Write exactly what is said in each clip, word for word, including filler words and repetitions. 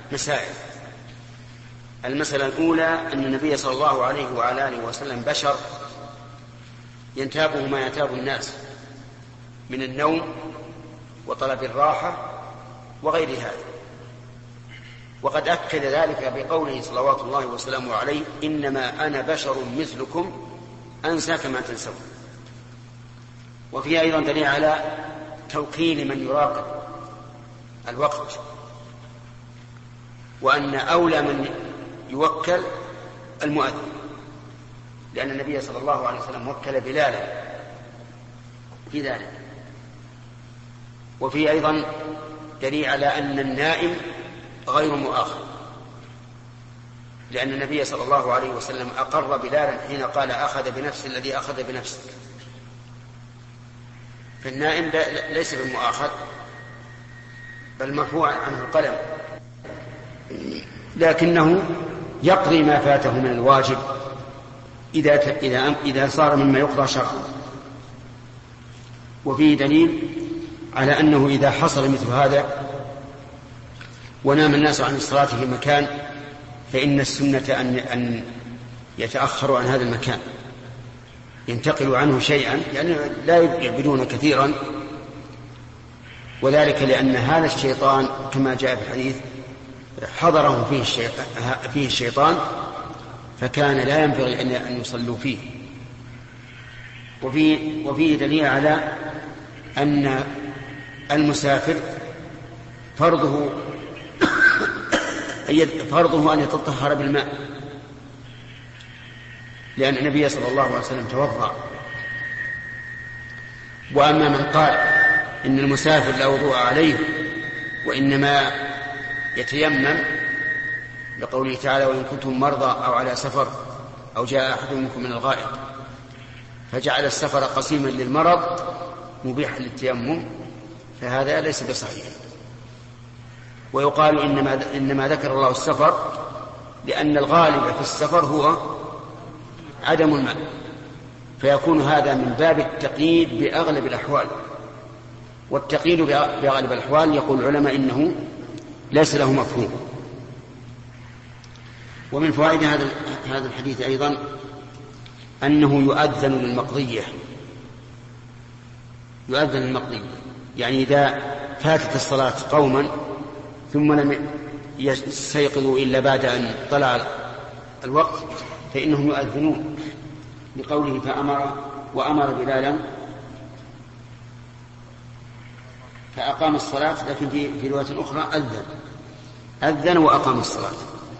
مسائل. المسألة الأولى أن النبي صلى الله عليه وعلى آله وسلم بشر ينتابه ما ينتاب الناس من النوم وطلب الراحة وغير هذا، وقد أكد ذلك بقوله صلوات الله وسلامه عليه: إنما أنا بشر مثلكم أنسى كما تنسون. وفيه أيضا دليل على توكيل من يراقب الوقت، وأن أولى من يوكل المؤذن، لأن النبي صلى الله عليه وسلم وكل بلالا في ذلك. وفيه أيضا دليل على أن النائم غير مؤاخذ، لأن النبي صلى الله عليه وسلم أقر بلالا حين قال: أخذ بنفس الذي أخذ بنفسك. فالنائم ليس بالمؤاخذ، بل مرفوع عنه القلم، لكنه يقضي ما فاته من الواجب إذا إذا إذا صار مما يقضى شرعا. وفيه دليل على أنه إذا حصل مثل هذا ونام الناس عن الصلاة في مكان، فإن السنة أن أن يتأخروا عن هذا المكان، ينتقلوا عنه شيئا، يعني لا يعبدون كثيرا، وذلك لأن هذا الشيطان كما جاء في الحديث حضره فيه الشيطان, فيه الشيطان فكان لا ينبغي أن يصلوا فيه. وفيه, وفيه دليل على أن المسافر فرضه فرضه أن يتطهر بالماء، لأن النبي صلى الله عليه وسلم توضأ. وأما من قال إن المسافر لا وضوء عليه وإنما يتيمم لقوله تعالى: وإن كنتم مرضى أو على سفر أو جاء أحد منكم من الغائط، فجعل السفر قسيما للمرض مبيحا للتيمم، فهذا ليس بصحيح. ويقال إنما, إنما ذكر الله السفر لأن الغالب في السفر هو عدم الماء، فيكون هذا من باب التقييد بأغلب الأحوال. والتقييد بأغلب الأحوال يقول العلماء إنه ليس له مفهوم. ومن فوائد هذا هذا الحديث أيضا أنه يؤذن للمقضية، يؤذن للمقضية، يعني إذا فاتت الصلاة قوما ثم لم يستيقظوا إلا بعد أن طلع الوقت فإنهم يؤذنون، لقوله: فأمر وأمر بلالا فأقام الصلاة. لكن في في رواية أخرى أذن أذن وأقام الصلاة.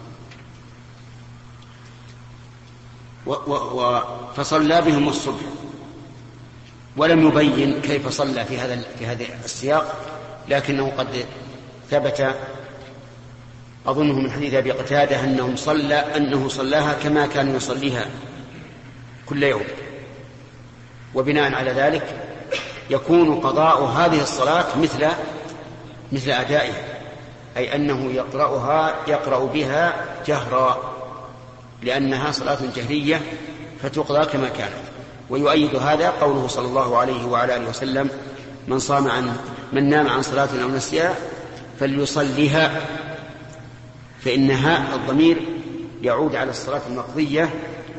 و و فصلى بهم الصبح، ولم يبين كيف صلى في هذا في هذا السياق، لكنه قد ثبت أظنه من حديث أبي قتادة أنه صلى أنه صلاها كما كان يصليها كل يوم. وبناء على ذلك يكون قضاء هذه الصلاة مثل مثل أدائها، أي أنه يقرأها يقرأ بها جهرا، لأنها صلاة جهرية فتقضى كما كانت. ويؤيد هذا قوله صلى الله عليه وعلى آله وسلم: من صام عن من نام عن صلاة أو نسيها فليصليها، فإنها الضمير يعود على الصلاة المقضية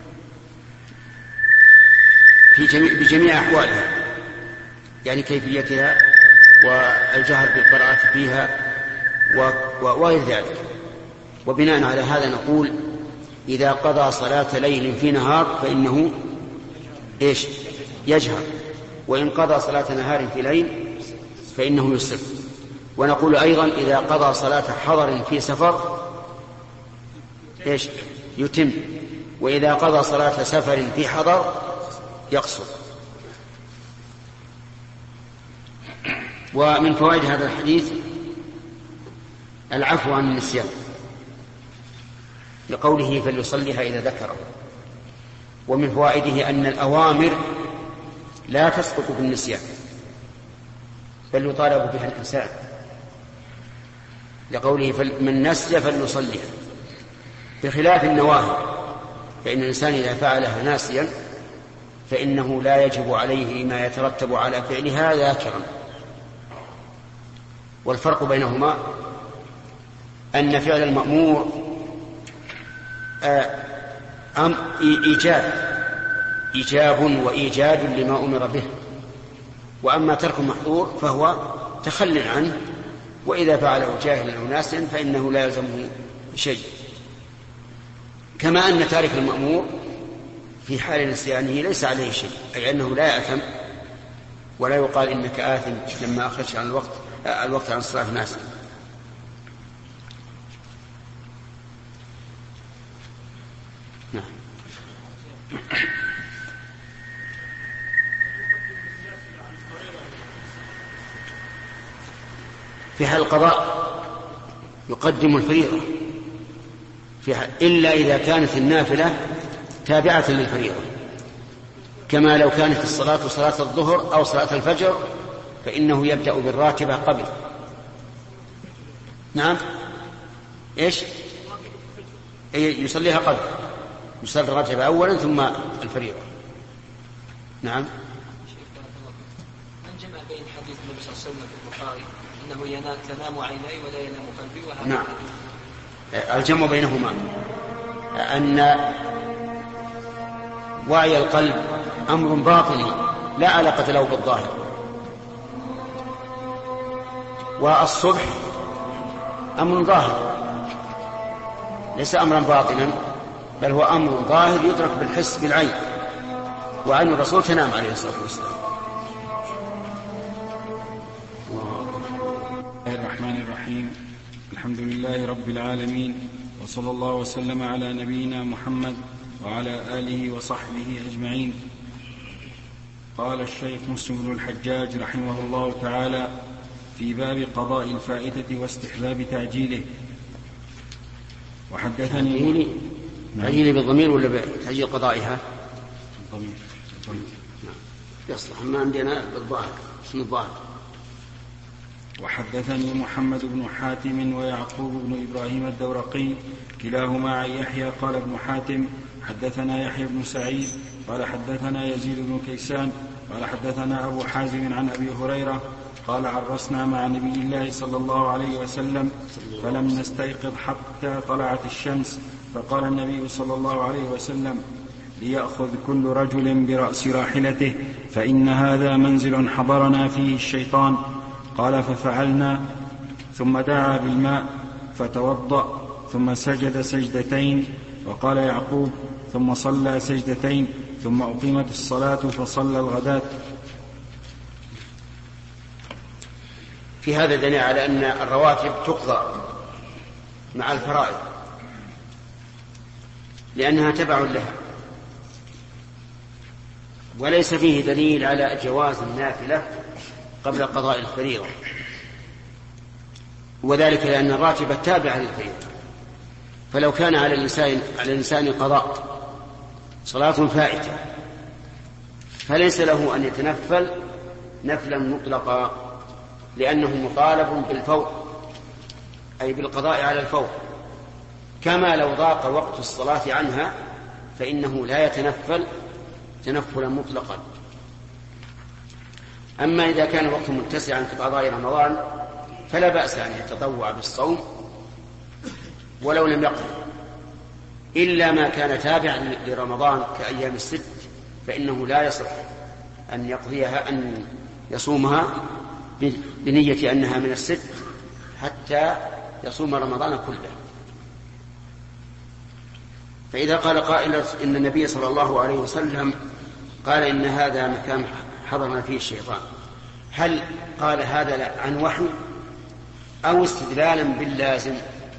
في جميع بجميع أحوالها، يعني كيفيتها والجهر بالقراءة فيها وغير ذلك. وبناء على هذا نقول: إذا قضى صلاة ليل في نهار فإنه إيش؟ يجهر، وإن قضى صلاة نهار في ليل فإنه يسر. ونقول أيضا: إذا قضى صلاة حضر في سفر إيش؟ يتم، وإذا قضى صلاة سفر في حضر يقصر. ومن فوائد هذا الحديث العفو عن النسيان، لقوله: فليصليها إذا ذكره. ومن فوائده أن الأوامر لا تسقط بالنسيان بل يطالب بها الإنسان، لقوله: من نسي فليصليها، بخلاف النواهي، فإن الإنسان إذا فعلها ناسيا فإنه لا يجب عليه ما يترتب على فعلها ذاكرا. والفرق بينهما أن فعل المأمور أم إيجاب إيجاب وإيجاد لما أمر به، وأما ترك المحظور فهو تخل عنه، وإذا فعله جاهلا أو ناسيا فإنه لا يلزمه شيء. كما أن تارك المأمور في حال نسيانه ليس عليه شيء، أي أنه لا يأثم ولا يقال إنك آثم لما أخرجت عن الوقت الوقت عن صلاة ناسيا. نعم. في حال القضاء يقدم الفريضة في حال إلا إذا كانت النافلة تابعة للفريضة، كما لو كانت الصلاة صلاة الظهر أو صلاة الفجر فإنه يبدأ بالراتبة قبل. نعم. إيش؟ يصليها قبل، يصلي الراتبة أولا ثم الفريضة. نعم. من جمع بين حديث النبي صلى الله عليه وسلم في البخاري أنه ينام تنام عيني ولا ينام قلبي، وهذا نعم. الجمع بينهما أن وعي القلب أمر باطني لا علاقة له بالظاهر، والصبح أمر ظاهر ليس أمرا باطنا، بل هو أمر ظاهر يدرك بالحس بالعين، وعين الرسول تنام عليه الصلاة والسلام. بسم الله الرحمن الرحيم. الحمد لله رب العالمين، وصلى الله وسلم على نبينا محمد وعلى آله وصحبه أجمعين. قال الشيخ مسلم بن الحجاج رحمه الله تعالى في باب قضاء الفائتة واستحباب تعجيله. وحدثني تعجيله بالضمير ولا بتعجيل قضائها؟ بالضمير. يصلح، ما عندنا بالظاهر اسم الظاهر. وحدثني محمد بن حاتم ويعقوب بن إبراهيم الدورقي كلاهما عن يحيى قال ابن حاتم حدثنا يحيى بن سعيد قال حدثنا يزيد بن كيسان قال حدثنا أبو حازم عن أبي هريرة قال عرسنا مع نبي الله صلى الله عليه وسلم فلم نستيقظ حتى طلعت الشمس، فقال النبي صلى الله عليه وسلم ليأخذ كل رجل برأس راحلته فإن هذا منزل حضرنا فيه الشيطان. قال ففعلنا، ثم دعا بالماء فتوضأ ثم سجد سجدتين. وقال يعقوب ثم صلى سجدتين ثم أقيمت الصلاة فصلى الغداة. في هذا دليل على أن الرواتب تقضى مع الفرائض لأنها تبع لها، وليس فيه دليل على جواز النافلة قبل قضاء الفريضة، وذلك لأن الراتبة تابعة للفريضة. فلو كان على الإنسان على الإنسان قضاء صلاة فائتة فليس له أن يتنفل نفلا مطلقا، لأنه مطالب بالفور أي بالقضاء على الفور، كما لو ضاق وقت الصلاة عنها فإنه لا يتنفل تنفلا مطلقا. أما إذا كان وقت متسعا كقضاء رمضان فلا بأس أن يتطوع بالصوم ولو لم يقضي، إلا ما كان تابعا لرمضان كأيام الست فإنه لا يصح أن يقضيها أن يصومها بنية أنها من الست حتى يصوم رمضان كله. فإذا قال قائل إن النبي صلى الله عليه وسلم قال إن هذا مكان حضرنا فيه الشيطان، هل قال هذا عن وحي أو استدلالا باللازم؟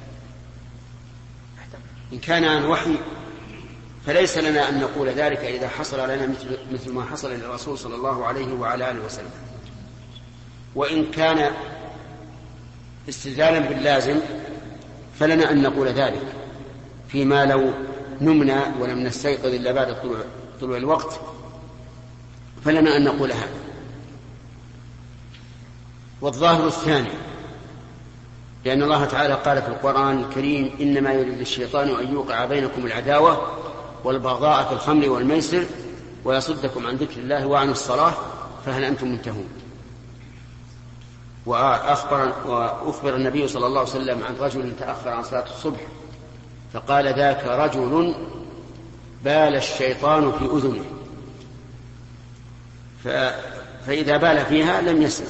إن كان عن وحي فليس لنا أن نقول ذلك إذا حصل لنا مثل, مثل ما حصل للرسول صلى الله عليه وعلى آله وسلم، وإن كان استدلالا باللازم فلنا أن نقول ذلك فيما لو نمنا ولم نستيقظ إلا بعد طلوع, طلوع الوقت فلنا أن نقول هذا. والظاهر الثاني، لأن الله تعالى قال في القرآن الكريم إنما يريد الشيطان أن يوقع بينكم العداوة والبغضاء في الخمر والميسر ويصدكم عن ذكر الله وعن الصلاة فهل أنتم منتهون. وأخبر, وأخبر النبي صلى الله عليه وسلم عن رجل تأخر عن صلاة الصبح فقال ذاك رجل بال الشيطان في أذنه، فإذا بال فيها لم يسمع.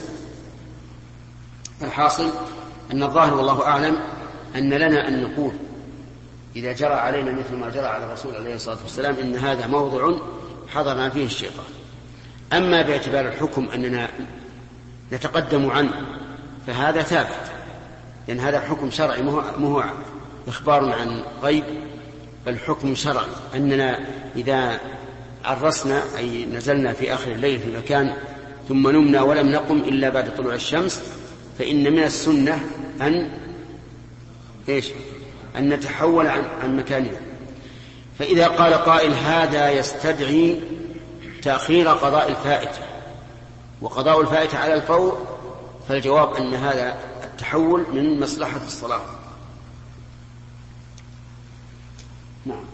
الحاصل أن الظاهر والله أعلم أن لنا أن نقول إذا جرى علينا مثل ما جرى على الرسول عليه الصلاة والسلام إن هذا موضع حضرنا فيه الشيطان. أما باعتبار الحكم أننا نتقدم عنه فهذا ثابت، لأن هذا حكم شرعي مو إخبار عن غيب، بل حكم شرعي أننا إذا عرسنا أي نزلنا في آخر الليل في مكان ثم نمنا ولم نقم إلا بعد طلوع الشمس فإن من السنة أن إيش؟ أن نتحول عن, عن مكاننا. فإذا قال قائل هذا يستدعي تأخير قضاء الفائتة وقضاء الفائتة على الفور، فالجواب أن هذا التحول من مصلحة الصلاة. نعم.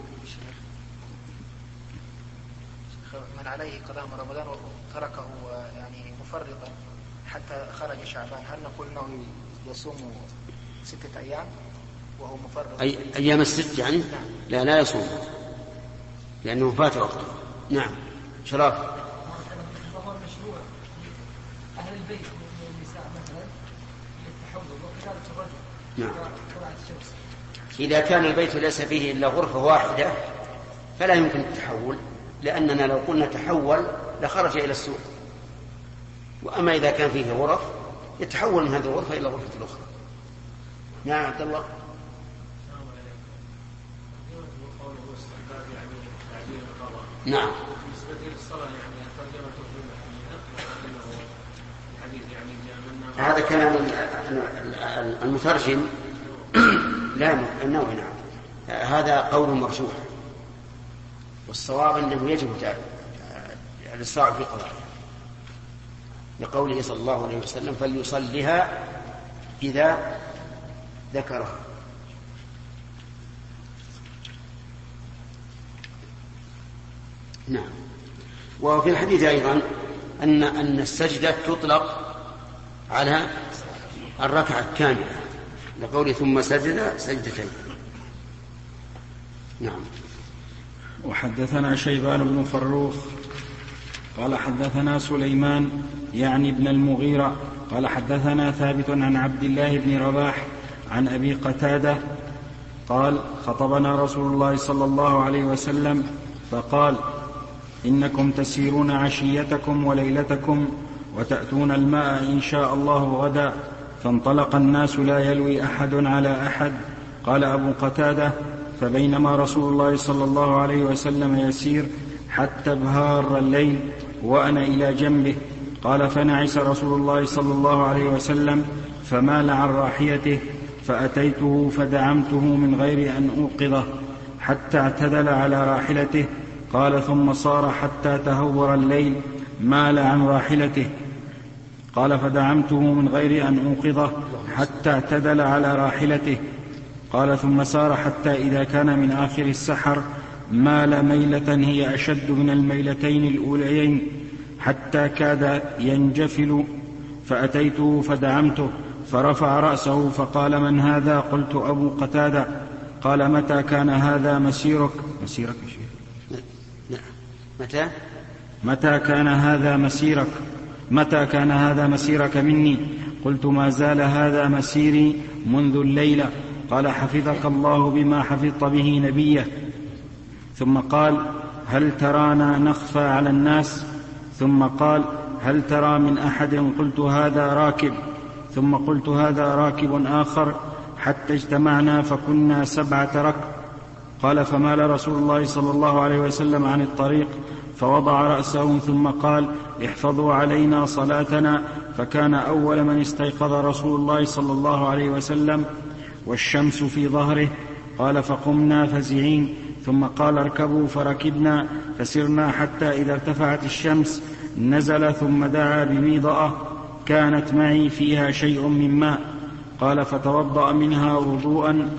من عليه قضاء رمضان وتركه يعني مفرطا حتى خرج شعبان، هل نقول انه يصوم ستة ايام وهو مفرط؟ أي ايام الست يعني؟ نعم. لا لا يصوم لانه فات وقته. نعم. شراف. مشروع اهل البيت من النساء مثلا للتحول وكذلك الرجل. نعم. إذا كان البيت ليس فيه إلا غرفة واحدة فلا يمكن التحول، لأننا لو قلنا تحول لخرج إلى السوق. وأما إذا كان فيه غرف يتحول من هذه الغرفة إلى الغرفة الأخرى. نعم عبد الله. نعم. هذا كلام المترجم لا النووي. نعم. هذا قول مرجوح، والصواب أنه يجب الإسراع في قضائها لقوله صلى الله عليه وسلم فليصلها إذا ذكرها. نعم. وفي الحديث أيضا أن أن السجدة تطلق على الركعة الكاملة لقوله ثم سجد سجدتين. نعم. وحدثنا شيبان بن فروخ قال حدثنا سليمان يعني ابن المغيرة قال حدثنا ثابت عن عبد الله بن رباح عن أبي قتادة قال خطبنا رسول الله صلى الله عليه وسلم فقال إنكم تسيرون عشيتكم وليلتكم وتأتون الماء إن شاء الله غدا، فانطلق الناس لا يلوي أحد على أحد. قال أبو قتادة فبينما رسول الله صلى الله عليه وسلم يسير حتى ابهار الليل وأنا إلى جنبه. قال فنعس رسول الله صلى الله عليه وسلم فمال عن راحيته فأتيته فدعمته من غير أن أوقظه حتى اعتدل على راحلته. قال ثم صار حتى تهور الليل مال عن راحلته. قال فدعمته من غير أن أوقظه حتى اعتدل على راحلته. قال ثم سار حتى إذا كان من آخر السحر مال ميلة هي أشد من الميلتين الأوليين حتى كاد ينجفل، فأتيته فدعمته فرفع رأسه فقال من هذا؟ قلت أبو قتادة. قال متى كان هذا مسيرك؟ مسيرك متى؟ متى كان هذا مسيرك؟ متى كان هذا مسيرك مني؟ قلت ما زال هذا مسيري منذ الليلة. قال حفظك الله بما حفظت به نبيه. ثم قال هل ترانا نخفى على الناس؟ ثم قال هل ترى من أحد؟ قلت هذا راكب. ثم قلت هذا راكب آخر حتى اجتمعنا فكنا سبعة ركب. قال فمال رسول الله صلى الله عليه وسلم عن الطريق فوضع رأسه ثم قال احفظوا علينا صلاتنا. فكان أول من استيقظ رسول الله صلى الله عليه وسلم والشمس في ظهره. قال فقمنا فزعين. ثم قال اركبوا فركبنا فسرنا حتى إذا ارتفعت الشمس نزل ثم دعا بميضأة كانت معي فيها شيء من ماء. قال فتوضأ منها وضوءا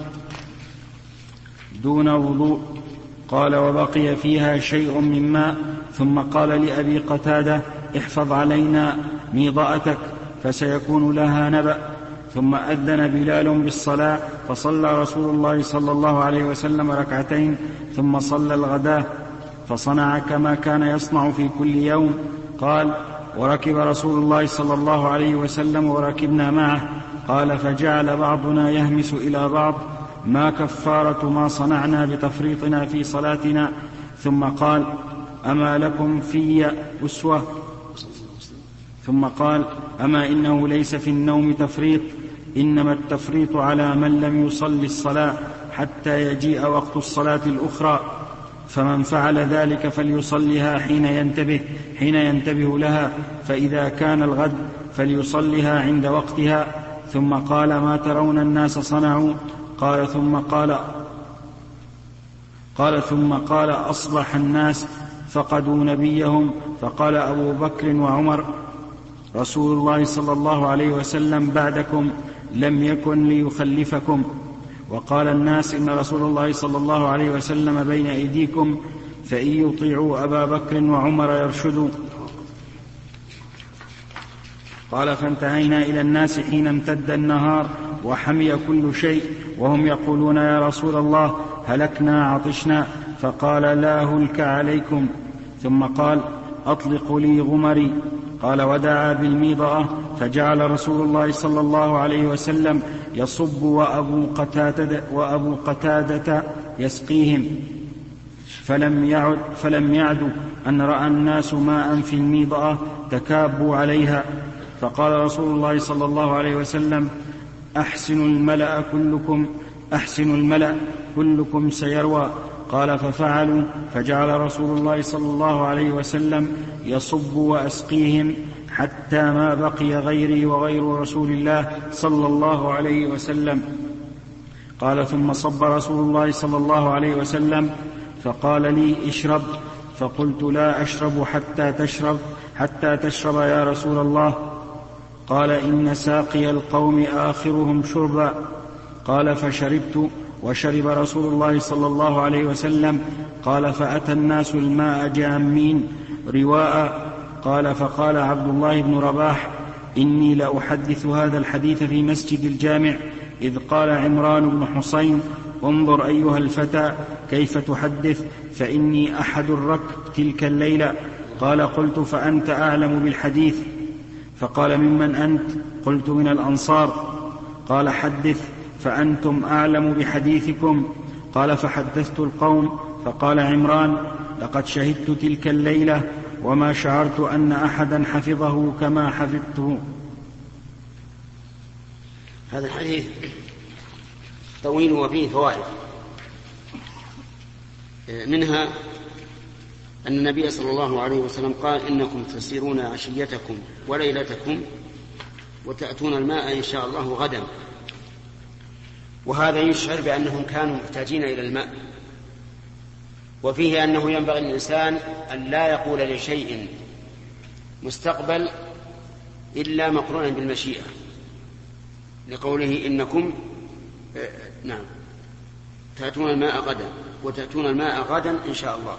دون وضوء. قال وبقي فيها شيء من ماء. ثم قال لأبي قتادة احفظ علينا ميضأتك. فسيكون لها نبأ. ثم أذن بلال بالصلاة فصلى رسول الله صلى الله عليه وسلم ركعتين ثم صلى الغداة فصنع كما كان يصنع في كل يوم. قال: وركب رسول الله صلى الله عليه وسلم وركبنا معه. قال: فجعل بعضنا يهمس إلى بعض: ما كفارة ما صنعنا بتفريطنا في صلاتنا؟ ثم قال: أما لكم في أسوة؟ ثم قال: أما إنه ليس في النوم تفريط، إنما التفريط على من لم يصل الصلاة حتى يجيء وقت الصلاة الأخرى، فمن فعل ذلك فليصلها حين ينتبه, حين ينتبه لها، فإذا كان الغد فليصلها عند وقتها. ثم قال: ما ترون الناس صنعوا؟ قال ثم قال قال ثم قال: أصبح الناس فقدوا نبيهم. فقال أبو بكر وعمر: رسول الله صلى الله عليه وسلم بعدكم لم يكن ليخلفكم. وقال الناس: إن رسول الله صلى الله عليه وسلم بين أيديكم، فإن يطيعوا أبا بكر وعمر يرشدوا. قال: فانتهينا إلى الناس حين امتد النهار وحمي كل شيء، وهم يقولون: يا رسول الله هلكنا عطشنا. فقال: لا هلك عليكم. ثم قال: أطلقوا لي غمري. قال: ودعا بالميضأة، فجعل رسول الله صلى الله عليه وسلم يصب وأبو قتادة, وأبو قتادة يسقيهم، فلم يعد, فلم يعد أن رأى الناس ماء في الميضأة تكابوا عليها. فقال رسول الله صلى الله عليه وسلم: أحسنوا الملأ كلكم أحسنوا الملأ كلكم سيروى. قال: ففعلوا، فجعل رسول الله صلى الله عليه وسلم يصب وأسقيهم حتى ما بقي غيري وغير رسول الله صلى الله عليه وسلم. قال: ثم صب رسول الله صلى الله عليه وسلم فقال لي: اشرب. فقلت: لا أشرب حتى تشرب حتى تشرب يا رسول الله. قال: إن ساقي القوم آخرهم شربا. قال: فشربت، وشرب رسول الله صلى الله عليه وسلم. قال: فأتى الناس الماء جامين رواء. قال: فقال عبد الله بن رباح: إني لأحدث هذا الحديث في مسجد الجامع، إذ قال عمران بن حسين: انظر أيها الفتى كيف تحدث، فإني أحد الركب تلك الليلة. قال: قلت: فأنت أعلم بالحديث. فقال: ممن أنت؟ قلت: من الأنصار. قال: حدث، فأنتم أعلم بحديثكم. قال: فحدثت القوم. فقال عمران: لقد شهدت تلك الليلة وما شعرت أن أحدا حفظه كما حفظته. هذا الحديث طويل وفيه فوائد، منها أن النبي صلى الله عليه وسلم قال: إنكم تسيرون عشيتكم وليلتكم وتأتون الماء إن شاء الله غدا. وهذا يشعر بأنهم كانوا محتاجين إلى الماء. وفيه أنه ينبغي للإنسان أن لا يقول لشيء مستقبل إلا مقرونا بالمشيئة، لقوله: إنكم آه نعم تأتون الماء غدا وتأتون الماء غدا إن شاء الله.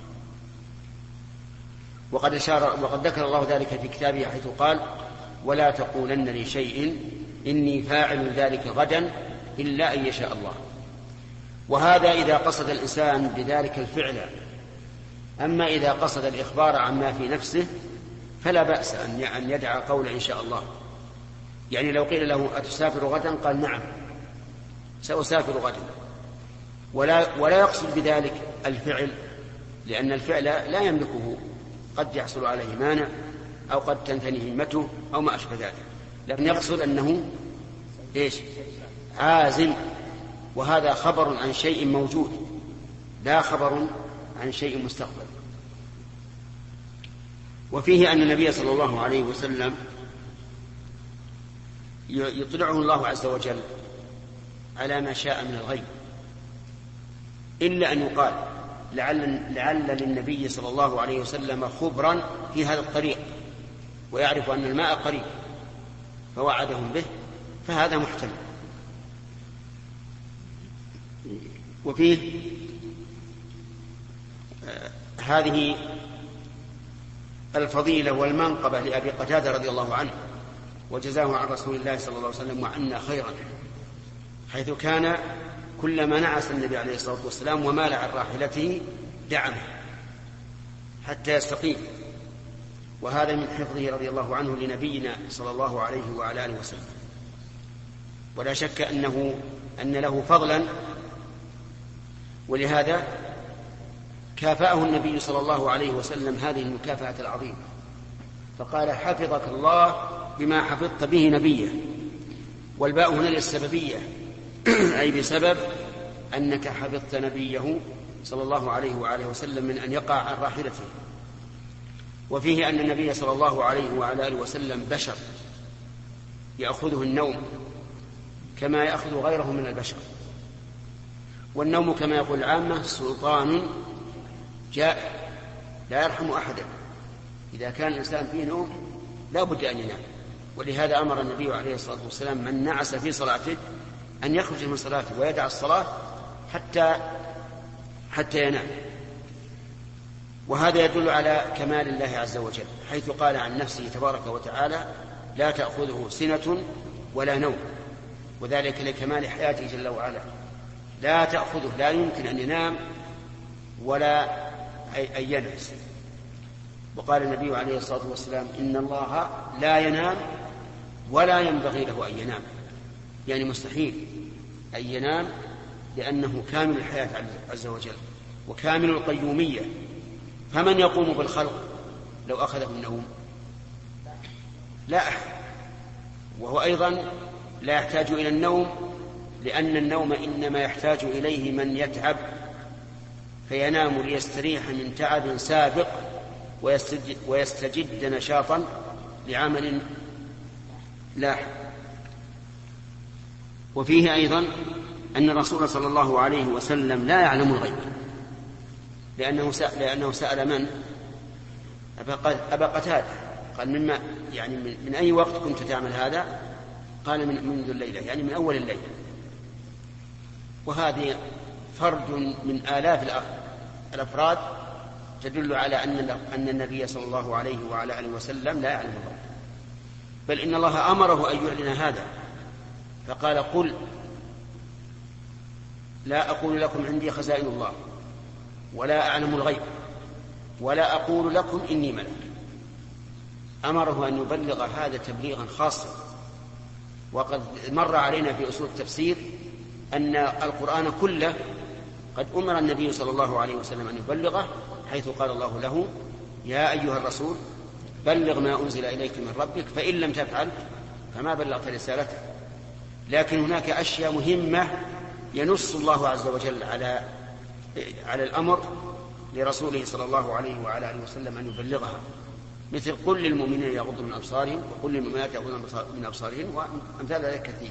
وقد أشار وقد ذكر الله ذلك في كتابه حيث قال: ولا تقولن لشيء إني فاعل ذلك غدا إلا أن يشاء الله. وهذا إذا قصد الإنسان بذلك الفعل. أما إذا قصد الإخبار عما في نفسه فلا بأس أن يدعى قول إن شاء الله. يعني لو قيل له: أتسافر غدا؟ قال: نعم سأسافر غدا، ولا, ولا يقصد بذلك الفعل، لأن الفعل لا يملكه، قد يحصل عليه مانع أو قد تنثني همته أو ما أشبه ذلك، لكن يقصد أنه إيش؟ عازم. وهذا خبر عن شيء موجود لا خبر عن شيء مستقبل. وفيه أن النبي صلى الله عليه وسلم يطلعه الله عز وجل على ما شاء من الغيب، إلا أن يقال: لعل, لعل للنبي صلى الله عليه وسلم خبرا في هذا الطريق ويعرف أن الماء قريب فوعدهم به، فهذا محتمل. وفيه آه هذه الفضيلة والمنقبة لأبي قتادة رضي الله عنه، وجزاه عن رسول الله صلى الله عليه وسلم وعنا خيرا، حيث كان كلما نعس النبي عليه الصلاة والسلام ومال عن راحلته دعمه حتى يستقيم، وهذا من حفظه رضي الله عنه لنبينا صلى الله عليه وعلى آله وسلم. ولا شك أنه أن له فضلا، ولهذا كافأه النبي صلى الله عليه وسلم هذه المكافأة العظيمة، فقال حفظك الله بما حفظت به نبيه. والباء هنا للسببية أي بسبب أنك حفظت نبيه صلى الله عليه وآله وسلم من أن يقع عن راحلته. وفيه أن النبي صلى الله عليه وعلى آله وسلم بشر يأخذه النوم كما يأخذ غيره من البشر، والنوم كما يقول العامة سلطان جائر لا يرحم أحدا، إذا كان الإنسان فيه نوم لا بد أن ينام. ولهذا أمر النبي عليه الصلاة والسلام من نعس في صلاته أن يخرج من صلاته ويدع الصلاة حتى حتى ينام. وهذا يدل على كمال الله عز وجل، حيث قال عن نفسه تبارك وتعالى لا تأخذه سنة ولا نوم، وذلك لكمال حياته جل وعلا، لا تأخذه، لا يمكن أن ينام ولا أن ينعس. وقال النبي عليه الصلاة والسلام إن الله لا ينام ولا ينبغي له أن ينام، يعني مستحيل أن ينام، لأنه كامل الحياة عز وجل وكامل القيومية. فمن يقوم بالخلق لو أخذه النوم؟ لا أحد. وهو أيضا لا يحتاج إلى النوم، لأن النوم إنما يحتاج إليه من يتعب فينام ليستريح من تعب سابق ويستجد, ويستجد نشاطا لعمل لاحق. وفيه أيضا أن الرسول صلى الله عليه وسلم لا يعلم الغيب، لأنه سأل, لأنه سأل من؟ أبا قتادة، قال مما يعني من, من أي وقت كنت تعمل هذا؟ قال من منذ الليلة، يعني من أول الليل. وهذه فرد من آلاف الأفراد تدل على أن أن النبي صلى الله عليه وعلى آله وسلم لا يعلم الغيب، بل إن الله أمره أن يعلن هذا، فقال قل لا أقول لكم عندي خزائن الله ولا أعلم الغيب ولا أقول لكم إني ملك. أمره أن يبلغ هذا تبليغا خاصا. وقد مر علينا في أصول التفسير أن القرآن كله قد أمر النبي صلى الله عليه وسلم أن يبلغه، حيث قال الله له يا أيها الرسول بلغ ما أنزل إليك من ربك فإن لم تفعل فما بلغت رسالته. لكن هناك أشياء مهمة ينص الله عز وجل على على الأمر لرسوله صلى الله عليه وعلى آله وسلم أن يبلغها، مثل قل للمؤمنين يغضوا من أبصارهم وقل للمؤمنات يغضن من أبصارهن وأمثال ذلك كثير.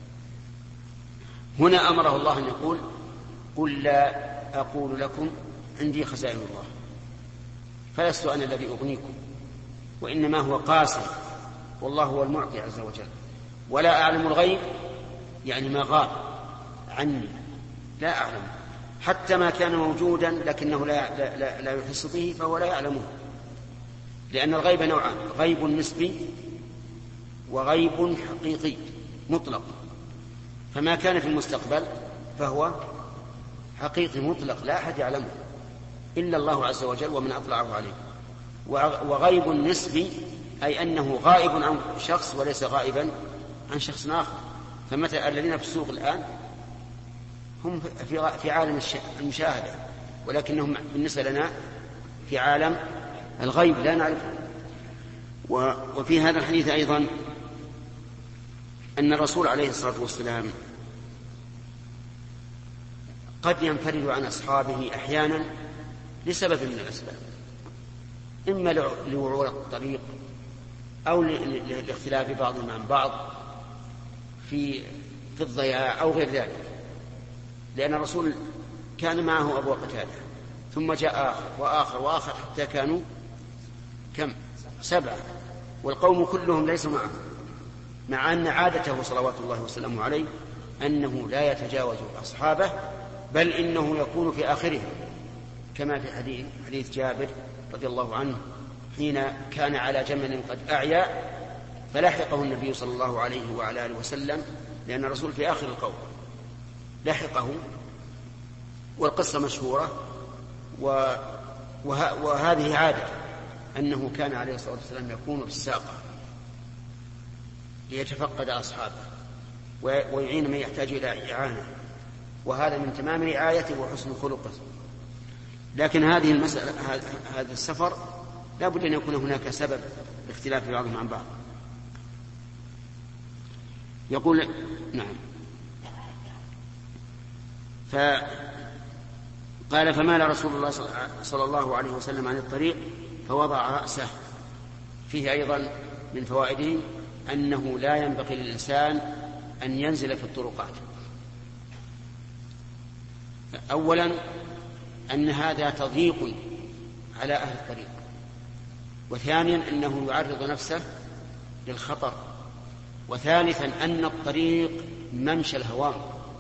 هنا أمره الله أن يقول قل لا أقول لكم عندي خزائن الله، فلست أنا الذي أغنيكم، وإنما هو قاسم، والله هو المعطي عز وجل. ولا أعلم الغيب يعني ما غاب عني، لا أعلم، حتى ما كان موجودا لكنه لا, لا, لا, لا يحس به فهو لا يعلمه. لأن الغيب نوعان، غيب نسبي وغيب حقيقي مطلق. فما كان في المستقبل فهو حقيقي مطلق لا أحد يعلمه إلا الله عز وجل ومن أطلعه عليه. وغيب نسبي أي أنه غائب عن شخص وليس غائبا عن شخص آخر. فمثل الذين في السوق الآن هم في عالم المشاهدة، ولكنهم بالنسبة لنا في عالم الغيب لا نعرفه. وفي هذا الحديث أيضا أن الرسول عليه الصلاة والسلام قد ينفرد عن أصحابه أحيانا لسبب من الأسباب، إما لوعورة الطريق أو لاختلاف بعضهم عن بعض في في الضياع أو غير ذلك. لأن الرسول كان معه أبو قتادة، ثم جاء آخر وآخر وآخر حتى كانوا كم؟ سبعة، والقوم كلهم ليسوا معه، مع أن عادته صلوات الله وسلامه عليه أنه لا يتجاوز أصحابه، بل إنه يكون في آخره، كما في حديث, حديث جابر رضي الله عنه حين كان على جمل قد أعيا فلحقه النبي صلى الله عليه وعلى آله وسلم، لأن الرسول في آخر القول لحقه، والقصة مشهورة، وه... وهذه عادة أنه كان عليه الصلاة والسلام يكون في الساقة ليتفقد أصحابه ويعين من يحتاج إلى إعانة، وهذا من تمام رعايته وحسن خلقه. لكن هذه المسألة هذا السفر لا بد أن يكون هناك سبب لاختلاف بعضهم عن بعض. يقول نعم. فقال فمال رسول الله صلى الله عليه وسلم عن الطريق فوضع رأسه. فيه أيضا من فوائده أنه لا ينبغي للإنسان أن ينزل في الطرقات. أولا أن هذا تضييق على أهل الطريق، وثانيا أنه يعرض نفسه للخطر، وثالثا أن الطريق ممشى الهوام،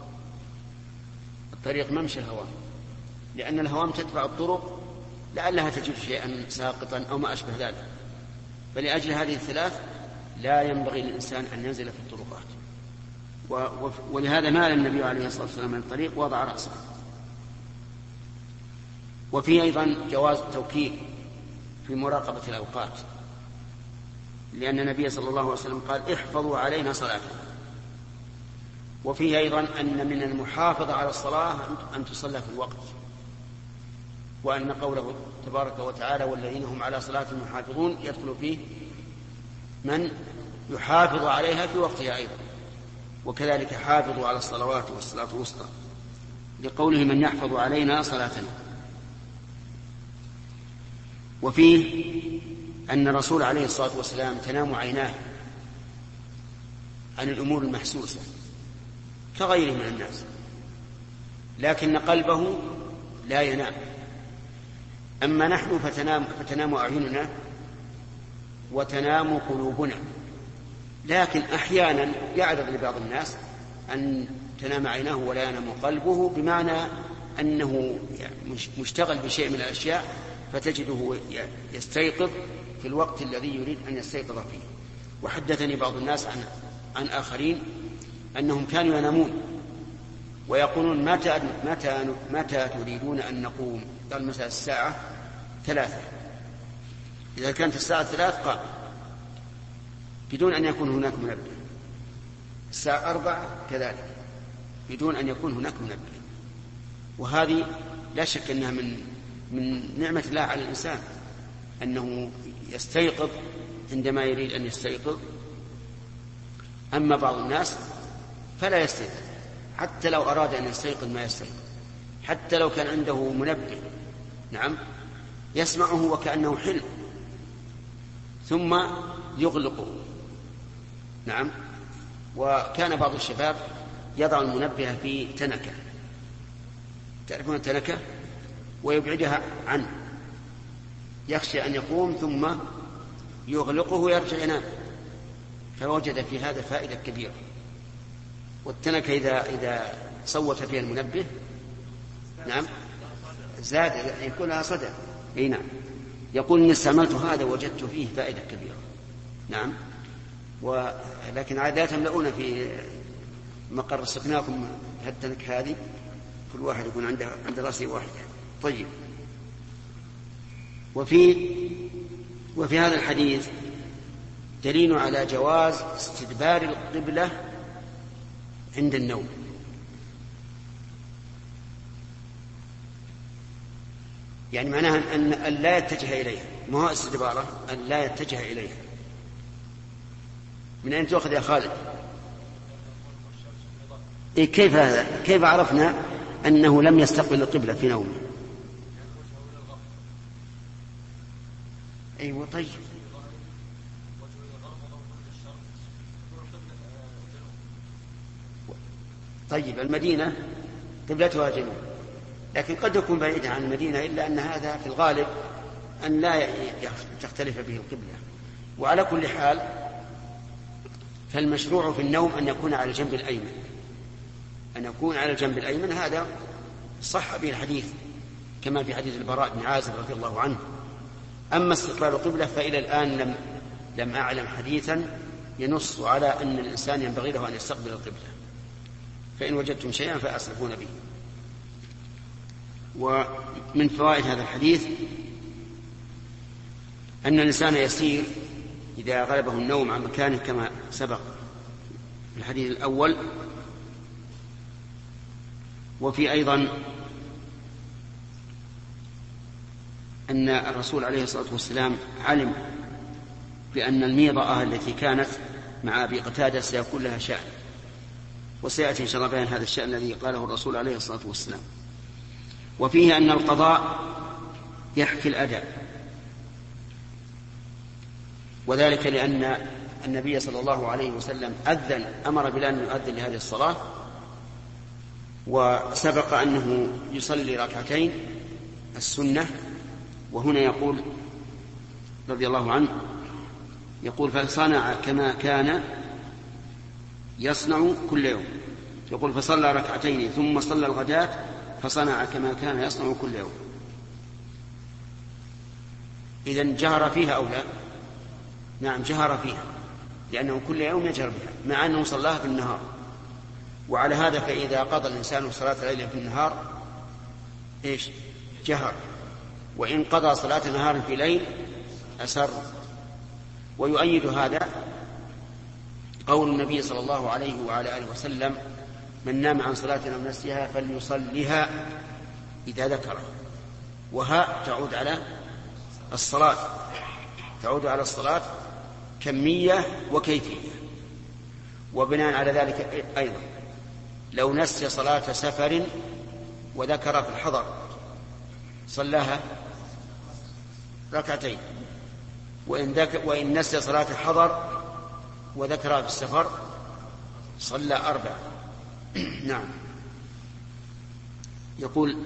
الطريق ممشى الهوام، لأن الهوام تتبع الطرق لعلها تجد شيئا ساقطا أو ما أشبه ذلك. فلأجل هذه الثلاث لا ينبغي للإنسان أن ينزل في الطرقات، ولهذا مال النبي عليه الصلاة والسلام من الطريق وضع رأسه. وفيه أيضا جواز التوكيل في مراقبة الأوقات، لأن النبي صلى الله عليه وسلم قال احفظوا علينا صلاتنا. وفيه أيضا أن من المحافظة على الصلاة أن تصلى في الوقت، وأن قوله تبارك وتعالى والذين هم على صلاتهم يحافظون يدخل فيه من يحافظ عليها في وقتها أيضا. وكذلك حافظوا على الصلوات والصلاة الوسطى، لقوله من يحفظ علينا صلاتنا. وفيه أن الرسول عليه الصلاة والسلام تنام عيناه عن الأمور المحسوسة كغيره من الناس، لكن قلبه لا ينام. أما نحن فتنام, فتنام أعيننا وتنام قلوبنا، لكن أحيانا يعرض لبعض الناس أن تنام عيناه ولا ينام قلبه، بمعنى أنه مشتغل بشيء من الأشياء فتجده يستيقظ في الوقت الذي يريد أن يستيقظ فيه. وحدثني بعض الناس عن, عن آخرين أنهم كانوا ينامون ويقولون متى, متى, متى تريدون أن نقوم؟ قال مثلا الساعة ثلاثة، إذا كانت الساعة ثلاث قام بدون أن يكون هناك منبه، الساعة أربعة كذلك بدون أن يكون هناك منبه. وهذه لا شك أنها من من نعمة الله على الإنسان، أنه يستيقظ عندما يريد أن يستيقظ. أما بعض الناس فلا يستيقظ، حتى لو أراد أن يستيقظ ما يستيقظ، حتى لو كان عنده منبه نعم يسمعه وكأنه حلم ثم يغلقه. نعم. وكان بعض الشباب يضع المنبه في تنكة، تعرفون التنكة، ويبعدها عنه، يخشى أن يقوم ثم يغلقه ويرجع ينام، فوجد في هذا فائدة كبيرة. والتنكة إذا إذا صوت فيها المنبه نعم زاد يكون لها صدى. أي نعم. يقول إني استعملت هذا وجدت فيه فائدة كبيرة. نعم. ولكن عادة تملؤون في مقر سكناكم التنكة هذه، كل واحد يكون عنده عند رأسه واحدة. طيب. وفي وفي هذا الحديث دليل على جواز استدبار القبلة عند النوم. يعني معناها أن لا يتجه إليها، ما هو استدباره أن لا يتجه إليها. من أين تأخذ يا خالد؟ إيه كيف هذا؟ كيف عرفنا أنه لم يستقبل القبلة في نومه؟ أيوة. طيب. طيب المدينة قبلتها جنوب، لكن قد يكون بعيدا عن المدينة، إلا أن هذا في الغالب أن لا تختلف به القبلة. وعلى كل حال فالمشروع في النوم أن يكون على الجنب الأيمن، أن يكون على الجنب الأيمن. هذا صح به الحديث كما في حديث البراء بن عازب رضي الله عنه. أما استقبال القبلة فإلى الآن لم لم أعلم حديثا ينص على أن الإنسان ينبغي له أن يستقبل القبلة، فإن وجدتم شيئا فأسرفون به. ومن فوائد هذا الحديث أن الإنسان يسير إذا غلبه النوم عن مكانه كما سبق في الحديث الأول. وفي أيضا أن الرسول عليه الصلاة والسلام علم بأن الميضة التي كانت مع أبي قتادة سيكون لها شأن، وسيأتي إن شاء الله بيان هذا الشأن الذي قاله الرسول عليه الصلاة والسلام. وفيه أن القضاء يحكي الأداء، وذلك لأن النبي صلى الله عليه وسلم أذن أمر بلال أن يؤذن لهذه الصلاة، وسبق أنه يصلي ركعتين السنة. وهنا يقول رضي الله عنه يقول فصنع كما كان يصنع كل يوم، يقول فصلى ركعتين ثم صلى الغداة فصنع كما كان يصنع كل يوم. إذن جهر فيها أو لا؟ نعم جهر فيها، لأنه كل يوم يجهر بها مع أنه صلاها في النهار. وعلى هذا فإذا قضى الإنسان صلاة الليل في النهار إيش؟ جهر. وإن قضى صلاة نهار في ليل أسر. ويؤيد هذا قول النبي صلى الله عليه وعلى آله وسلم من نام عن صلاة أو نسيها فليصليها إذا ذكره. وها تعود على الصلاة، تعود على الصلاة كمية وكيفية. وبناء على ذلك أيضا لو نسي صلاة سفر وذكر في الحضر صلاها ركعتين، وإن, ذك... وإن نسي صلاة الحضر وذكرها في السفر صلى أربع. نعم. يقول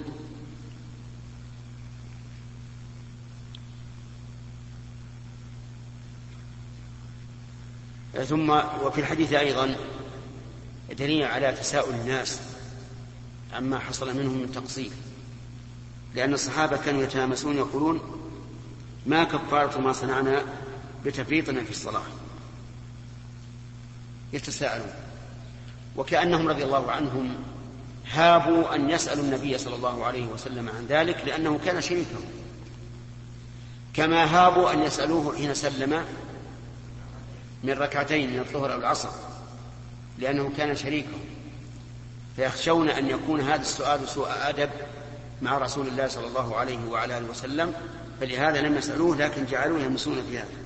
ثم وفي الحديث أيضا دليل على تساؤل الناس عما حصل منهم من تقصير، لأن الصحابة كانوا يتهامسون يقولون ما كفارة ما صنعنا بتفريطنا في الصلاة، يتساءلون، وكأنهم رضي الله عنهم هابوا أن يسألوا النبي صلى الله عليه وسلم عن ذلك لأنه كان شريكهم، كما هابوا أن يسألوه حين سلم من ركعتين من الظهر أو العصر لأنه كان شريكهم، فيخشون أن يكون هذا السؤال سوء أدب مع رسول الله صلى الله عليه وعلى آله وسلم، فلهذا لم يسألوه لكن جعلوه يمسون في هذا.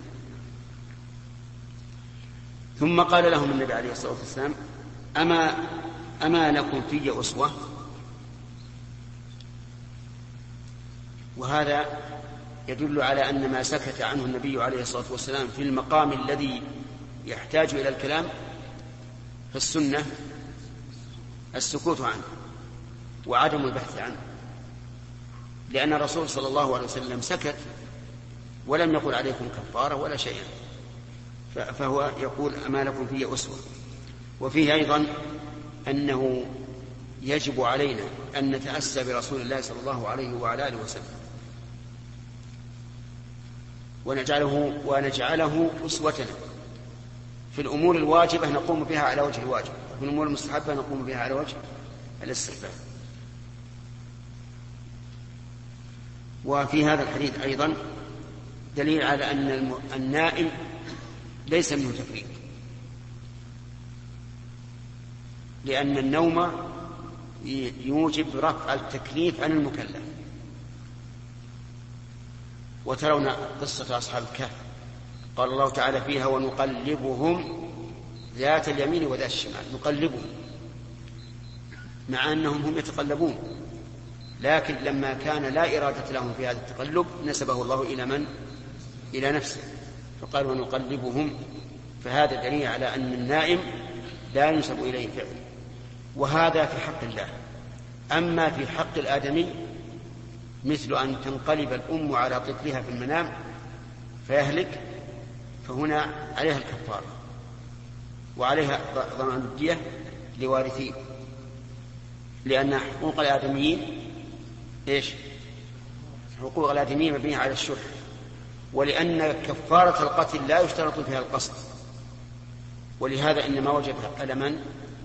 ثم قال لهم النبي عليه الصلاة والسلام أما, أما لكم في أسوة؟ وهذا يدل على أن ما سكت عنه النبي عليه الصلاة والسلام في المقام الذي يحتاج إلى الكلام في السنة السكوت عنه وعدم البحث عنه، لأن الرسول صلى الله عليه وسلم سكت ولم يقل عليكم كفارة ولا شيئا، فهو يقول أما لكم في أسوة. وفيه أيضا أنه يجب علينا أن نتأسى برسول الله صلى الله عليه وعلى آله وسلم ونجعله, ونجعله أسوتنا في الأمور الواجبة نقوم بها على وجه الواجب، وفي الأمور المستحبة نقوم بها على وجه الاستحباب. وفي هذا الحديث أيضا دليل على أن النائم ليس منه تفريط، لأن النوم يوجب رفع التكليف عن المكلف. وترون قصة أصحاب الكهف قال الله تعالى فيها ونقلبهم ذات اليمين وذات الشمال، نقلبهم مع أنهم هم يتقلبون، لكن لما كان لا إرادة لهم في هذا التقلب نسبه الله إلى من؟ إلى نفسه، فقال ونقلبهم. فهذا دليل على أن النائم لا ينسب إليه فعل، وهذا في حق الله. أما في حق الآدمي مثل أن تنقلب الأم على طفلها في المنام فيهلك، فهنا عليها الكفارة وعليها ضمان الدية لوارثيه، لأن حقوق الآدميين إيش؟ حقوق الآدميين مبنية على الشرح، ولأن كفارة القتل لا يشترط فيها القصد، ولهذا إنما وجب على من؟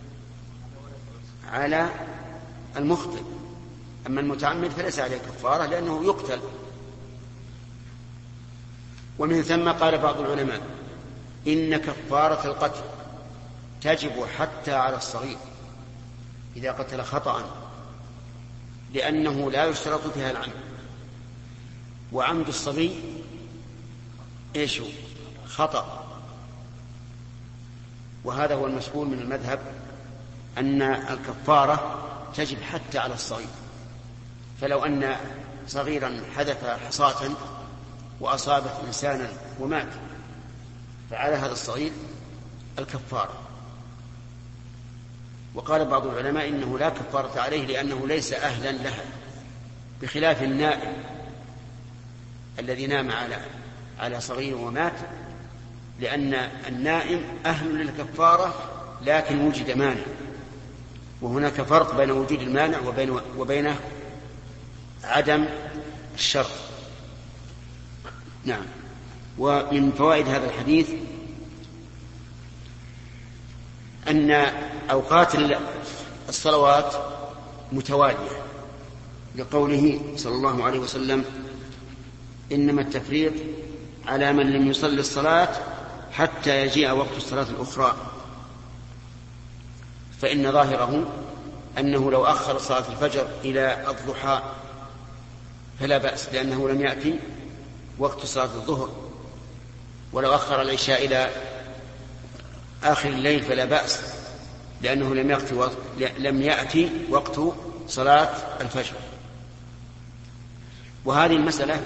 على المخطئ. أما المتعمد فليس عليه كفارة لأنه يقتل. ومن ثم قال بعض العلماء إن كفارة القتل تجب حتى على الصغير إذا قتل خطأ، لأنه لا يشترط فيها العمد، وعمد الصبي إيش هو؟ خطأ. وهذا هو المشهور من المذهب أن الكفارة تجب حتى على الصغير. فلو أن صغيرا حدث حصاة وأصابت إنسانا ومات، فعلى هذا الصغير الكفارة. وقال بعض العلماء إنه لا كفارة عليه لأنه ليس أهلا لها، بخلاف النائم الذي نام على على صغير ومات، لأن النائم أهل للكفارة لكن وجد مانع، وهناك فرق بين وجود المانع وبين وبين عدم الشرط. نعم. ومن فوائد هذا الحديث أن أوقات الصلوات متوالية، لقوله صلى الله عليه وسلم إنما التفريط على من لم يصلي الصلاة حتى يجيء وقت الصلاة الأخرى. فإن ظاهره أنه لو أخر صلاة الفجر إلى الضحى فلا بأس، لأنه لم يأتي وقت صلاة الظهر، ولو أخر العشاء إلى آخر الليل فلا بأس، لأنه لم يأتي وقت, لم يأتي وقت صلاة الفجر. وهذه المسألة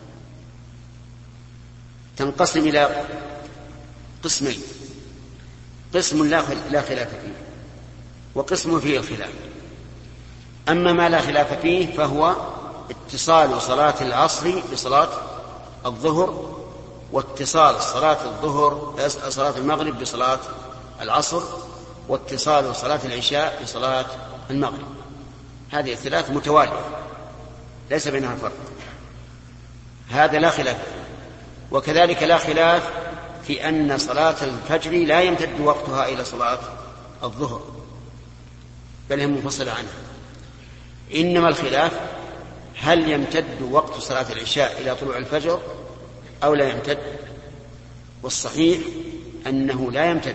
تنقسم إلى قسمين: قسم لا خلاف فيه، وقسم فيه الخلاف. أما ما لا خلاف فيه فهو اتصال صلاة العصر بصلاة الظهر، واتصال صلاة الظهر صلاة المغرب بصلاة العصر، واتصال صلاة العشاء بصلاة المغرب. هذه الثلاث متوالية ليس بينها فرق، هذا لا خلاف. وكذلك لا خلاف في أن صلاة الفجر لا يمتد وقتها إلى صلاة الظهر، بل هي منفصلة عنها. إنما الخلاف هل يمتد وقت صلاة العشاء إلى طلوع الفجر أو لا يمتد؟ والصحيح أنه لا يمتد،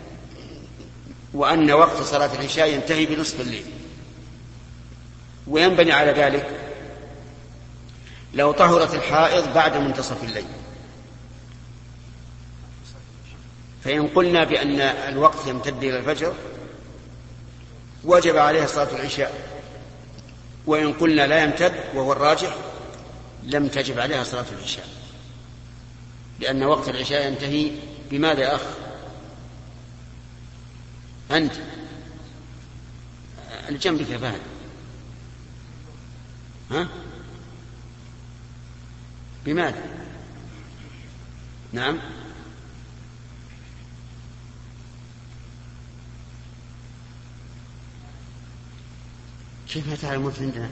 وأن وقت صلاة العشاء ينتهي بنصف الليل. وينبني على ذلك لو طهرت الحائض بعد منتصف الليل، فإن قلنا بأن الوقت يمتد إلى الفجر وجب عليها صلاة العشاء، وإن قلنا لا يمتد وهو الراجح لم تجب عليها صلاة العشاء، لأن وقت العشاء ينتهي بماذا يا أخ أنت؟ الجنب يا فهد. ها؟ بماذا؟ نعم. كيف تعلمون عندنا؟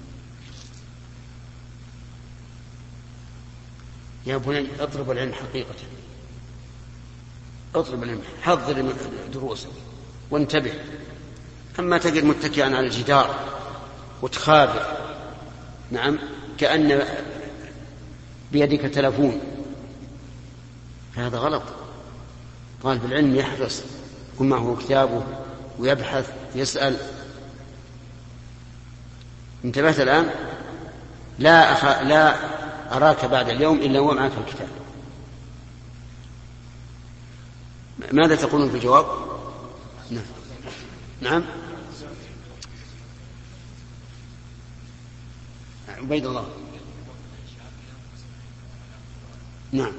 يا بني اطلب العلم حقيقة، اطلب العلم، حضر دروسك وانتبه. أما تجد متكئا على الجدار وتخابر، نعم، كأن بيدك تلفون، فهذا غلط. طالب العلم يحرص، يكون معه كتابه ويبحث يسأل. انتبهت الآن؟ لا أخ... لا أراك بعد اليوم إلا هو معك الكتاب. ماذا تقولون في الجواب؟ نعم. نعم. عبيد الله. نعم.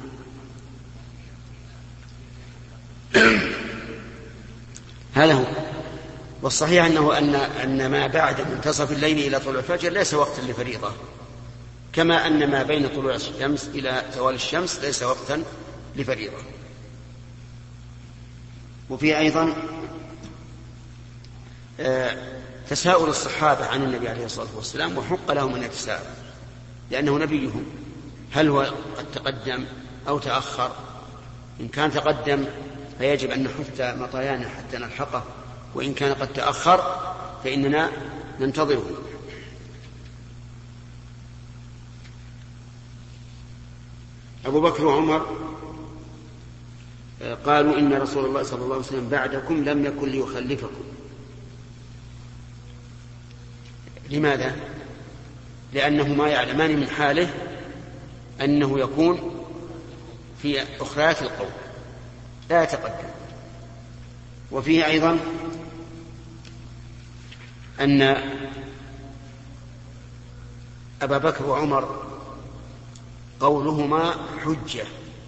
هذا هو. والصحيح أنه أن أن ما بعد منتصف الليل إلى طلوع الفجر ليس وقتا لفريضة، كما أن ما بين طلوع الشمس إلى زوال الشمس ليس وقتا لفريضة. وفي أيضا تساؤل الصحابة عن النبي عليه الصلاة والسلام، وحق لهم أن يتساءلوا لأنه نبيهم، هل هو قد تقدم أو تأخر؟ إن كان تقدم فيجب أن نحث مطايانا حتى نلحقه، وإن كان قد تأخر فإننا ننتظره. أبو بكر وعمر قالوا إن رسول الله صلى الله عليه وسلم بعدكم لم يكن ليخلفكم. لماذا؟ لأنهما يعلمان من حاله أنه يكون في أخريات القوم لا يتقدم. وفيه أيضا أن أبا بكر وعمر قولهما حجة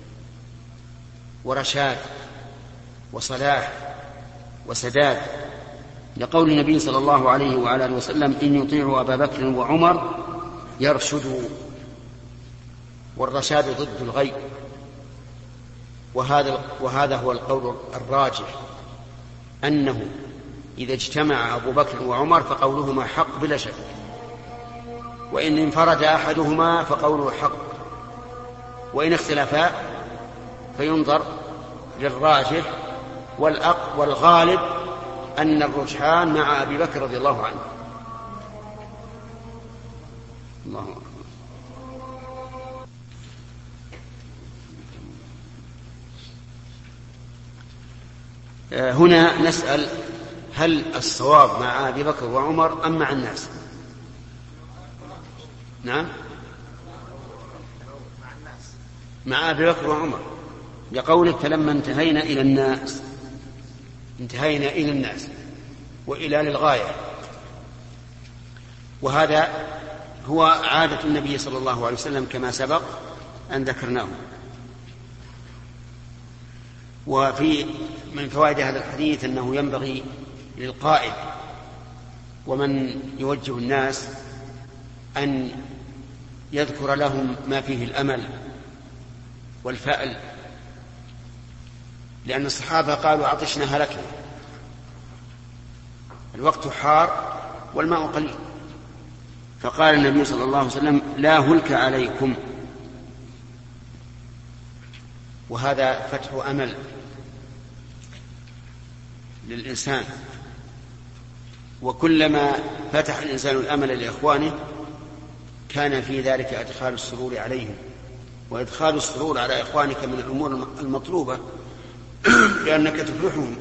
ورشاد وصلاح وسداد، لقول النبي صلى الله عليه وعلى آله وسلم: إن يطيعوا أبا بكر وعمر يرشدوا. والرشاد ضد الغي، وهذا, وهذا هو القول الراجح، أنه إذا اجتمع أبو بكر وعمر فقولهما حق بلا شك، وإن انفرد أحدهما فقوله حق، وإن اختلفا فينظر للراجح، والأق والغالب أن الرجحان مع أبي بكر رضي الله عنه. الله أكبر. هنا نسأل: هل الصواب مع أبي بكر وعمر أم مع الناس؟ نعم، مع أبي بكر وعمر، لقولك: فلما انتهينا إلى الناس انتهينا إلى الناس وإلى للغاية. وهذا هو عادة النبي صلى الله عليه وسلم كما سبق أن ذكرناه. وفي من فوائد هذا الحديث أنه ينبغي للقائد ومن يوجه الناس أن يذكر لهم ما فيه الأمل والفأل، لأن الصحابة قالوا: عطشنا هلكنا، الوقت حار والماء قليل، فقال النبي صلى الله عليه وسلم: لا هلك عليكم. وهذا فتح أمل للإنسان، وكلما فتح الإنسان الأمل لإخوانه كان في ذلك إدخال السرور عليهم، وإدخال السرور على إخوانك من الأمور المطلوبة لأنك تفرحهم،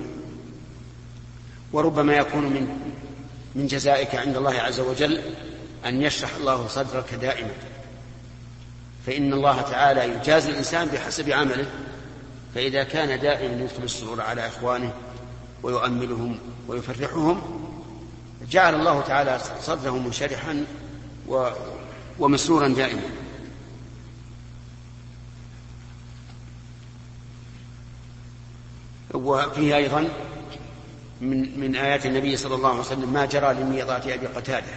وربما يكون من من جزائك عند الله عز وجل أن يشرح الله صدرك دائما، فإن الله تعالى يجازي الإنسان بحسب عمله، فإذا كان دائما يدخل السرور على إخوانه ويؤملهم ويفرحهم جعل الله تعالى صدره منشرحا ومسرورا دائما. وفيه أيضا من, من آيات النبي صلى الله عليه وسلم ما جرى لميضات أبي قتادة،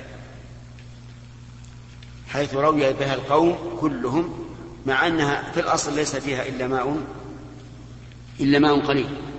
حيث روي بها القوم كلهم، مع أنها في الأصل ليس فيها إلا ماء إلا ماء قليل،